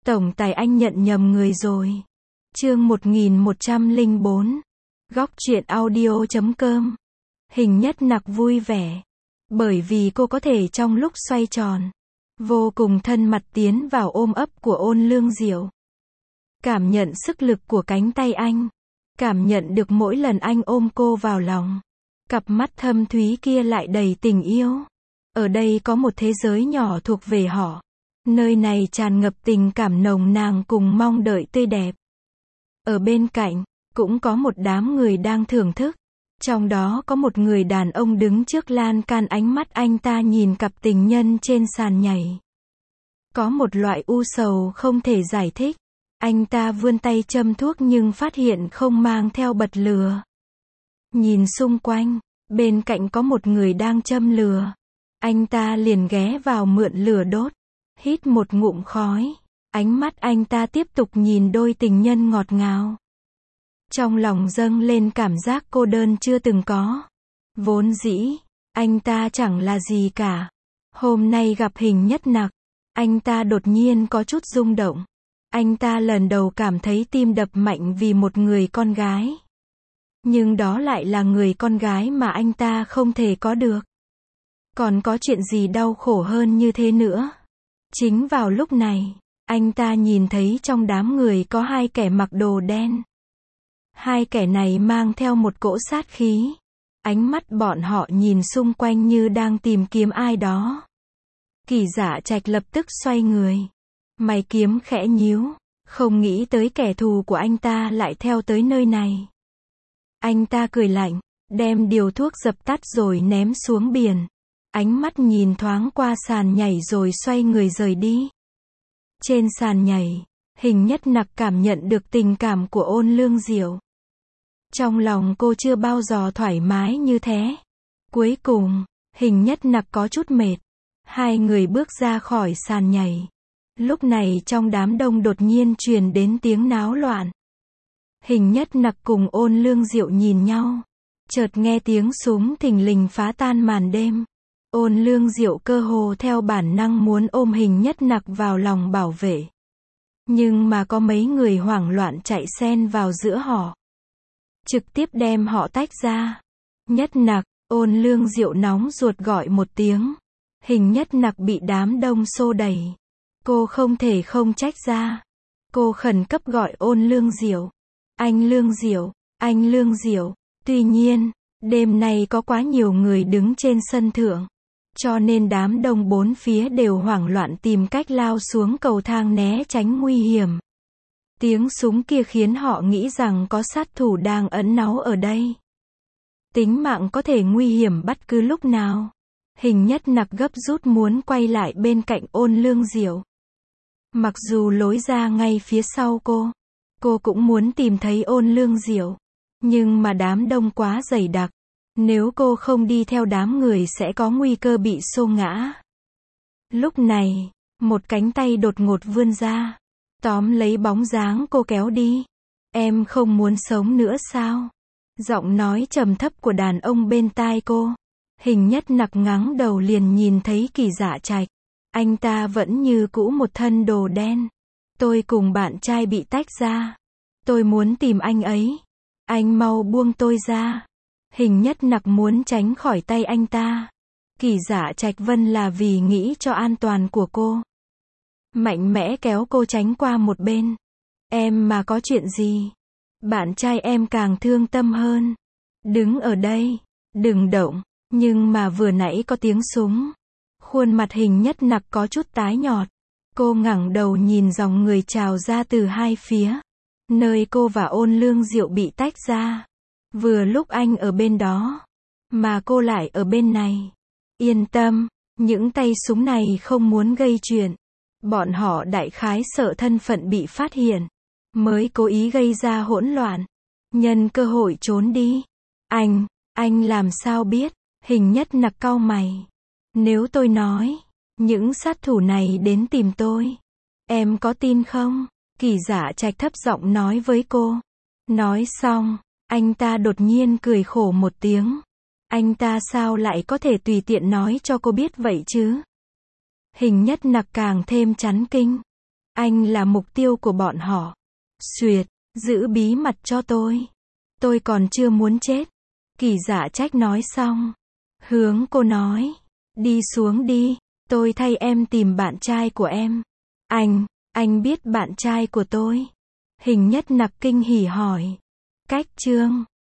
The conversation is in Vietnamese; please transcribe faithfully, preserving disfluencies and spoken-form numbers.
Tổng tài anh nhận nhầm người rồi. Chương một nghìn một trăm lẻ bốn. Góc truyện audio chấm com. Hình Nhất Nặc vui vẻ. Bởi vì cô có thể trong lúc xoay tròn, vô cùng thân mật tiến vào ôm ấp của Ôn Lương Diệu. Cảm nhận sức lực của cánh tay anh. Cảm nhận được mỗi lần anh ôm cô vào lòng. Cặp mắt thâm thúy kia lại đầy tình yêu. Ở đây có một thế giới nhỏ thuộc về họ. Nơi này tràn ngập tình cảm nồng nàn cùng mong đợi tươi đẹp. Ở bên cạnh, cũng có một đám người đang thưởng thức. Trong đó có một người đàn ông đứng trước lan can, ánh mắt anh ta nhìn cặp tình nhân trên sàn nhảy. Có một loại u sầu không thể giải thích. Anh ta vươn tay châm thuốc nhưng phát hiện không mang theo bật lửa. Nhìn xung quanh, bên cạnh có một người đang châm lửa. Anh ta liền ghé vào mượn lửa đốt. Hít một ngụm khói. Ánh mắt anh ta tiếp tục nhìn đôi tình nhân ngọt ngào. Trong lòng dâng lên cảm giác cô đơn chưa từng có. Vốn dĩ, anh ta chẳng là gì cả. Hôm nay gặp Hình Nhất Nặc, anh ta đột nhiên có chút rung động. Anh ta lần đầu cảm thấy tim đập mạnh vì một người con gái. Nhưng đó lại là người con gái mà anh ta không thể có được. Còn có chuyện gì đau khổ hơn như thế nữa? Chính vào lúc này, anh ta nhìn thấy trong đám người có hai kẻ mặc đồ đen. Hai kẻ này mang theo một cỗ sát khí. Ánh mắt bọn họ nhìn xung quanh như đang tìm kiếm ai đó. Kỳ Dạ Trạch lập tức xoay người. Mày kiếm khẽ nhíu, không nghĩ tới kẻ thù của anh ta lại theo tới nơi này. Anh ta cười lạnh, đem điều thuốc dập tắt rồi ném xuống biển. Ánh mắt nhìn thoáng qua sàn nhảy rồi xoay người rời đi. Trên sàn nhảy, Hình Nhất Nặc cảm nhận được tình cảm của Ôn Lương Diệu. Trong lòng cô chưa bao giờ thoải mái như thế. Cuối cùng, Hình Nhất Nặc có chút mệt. Hai người bước ra khỏi sàn nhảy. Lúc này trong đám đông đột nhiên truyền đến tiếng náo loạn. Hình Nhất Nặc cùng Ôn Lương Diệu nhìn nhau. Chợt nghe tiếng súng thình lình phá tan màn đêm. Ôn Lương Diệu cơ hồ theo bản năng muốn ôm Hình Nhất Nặc vào lòng bảo vệ. Nhưng mà có mấy người hoảng loạn chạy xen vào giữa họ. Trực tiếp đem họ tách ra. Nhất Nặc, Ôn Lương Diệu nóng ruột gọi một tiếng. Hình Nhất Nặc bị đám đông xô đẩy. Cô không thể không trách ra. Cô khẩn cấp gọi Ôn Lương Diệu. Anh Lương Diệu, anh Lương Diệu. Tuy nhiên, đêm nay có quá nhiều người đứng trên sân thượng. Cho nên đám đông bốn phía đều hoảng loạn tìm cách lao xuống cầu thang né tránh nguy hiểm. Tiếng súng kia khiến họ nghĩ rằng có sát thủ đang ẩn náu ở đây. Tính mạng có thể nguy hiểm bất cứ lúc nào. Hình Nhất Nặc gấp rút muốn quay lại bên cạnh Ôn Lương Diệu. Mặc dù lối ra ngay phía sau cô, cô cũng muốn tìm thấy Ôn Lương Diệu. Nhưng mà đám đông quá dày đặc. Nếu cô không đi theo đám người sẽ có nguy cơ bị xô ngã. Lúc này, một cánh tay đột ngột vươn ra. Tóm lấy bóng dáng cô kéo đi. Em không muốn sống nữa sao? Giọng nói trầm thấp của đàn ông bên tai cô. Hình Nhất Nặc ngẩng đầu liền nhìn thấy Kỳ Dạ Trạch. Anh ta vẫn như cũ một thân đồ đen. Tôi cùng bạn trai bị tách ra. Tôi muốn tìm anh ấy. Anh mau buông tôi ra. Hình Nhất Nặc muốn tránh khỏi tay anh ta. Kỳ Dạ Trạch Vân là vì nghĩ cho an toàn của cô. Mạnh mẽ kéo cô tránh qua một bên. Em mà có chuyện gì? Bạn trai em càng thương tâm hơn. Đứng ở đây. Đừng động. Nhưng mà vừa nãy có tiếng súng. Khuôn mặt Hình Nhất Nặc có chút tái nhợt. Cô ngẩng đầu nhìn dòng người trào ra từ hai phía. Nơi cô và Ôn Lương Diệu bị tách ra. Vừa lúc anh ở bên đó. Mà cô lại ở bên này. Yên tâm. Những tay súng này không muốn gây chuyện. Bọn họ đại khái sợ thân phận bị phát hiện. Mới cố ý gây ra hỗn loạn. Nhân cơ hội trốn đi. Anh, anh làm sao biết? Hình Nhất Nặc cau mày. Nếu tôi nói, những sát thủ này đến tìm tôi, em có tin không? Kỳ Dạ Trạch thấp giọng nói với cô. Nói xong, anh ta đột nhiên cười khổ một tiếng. Anh ta sao lại có thể tùy tiện nói cho cô biết vậy chứ? Hình Nhất Nặc càng thêm chấn kinh. Anh là mục tiêu của bọn họ. Xuyệt, giữ bí mật cho tôi. Tôi còn chưa muốn chết. Kỳ Dạ Trách nói xong. Hướng cô nói. Đi xuống đi. Tôi thay em tìm bạn trai của em. Anh, anh biết bạn trai của tôi. Hình Nhất Nặc kinh hỉ hỏi. Cách chương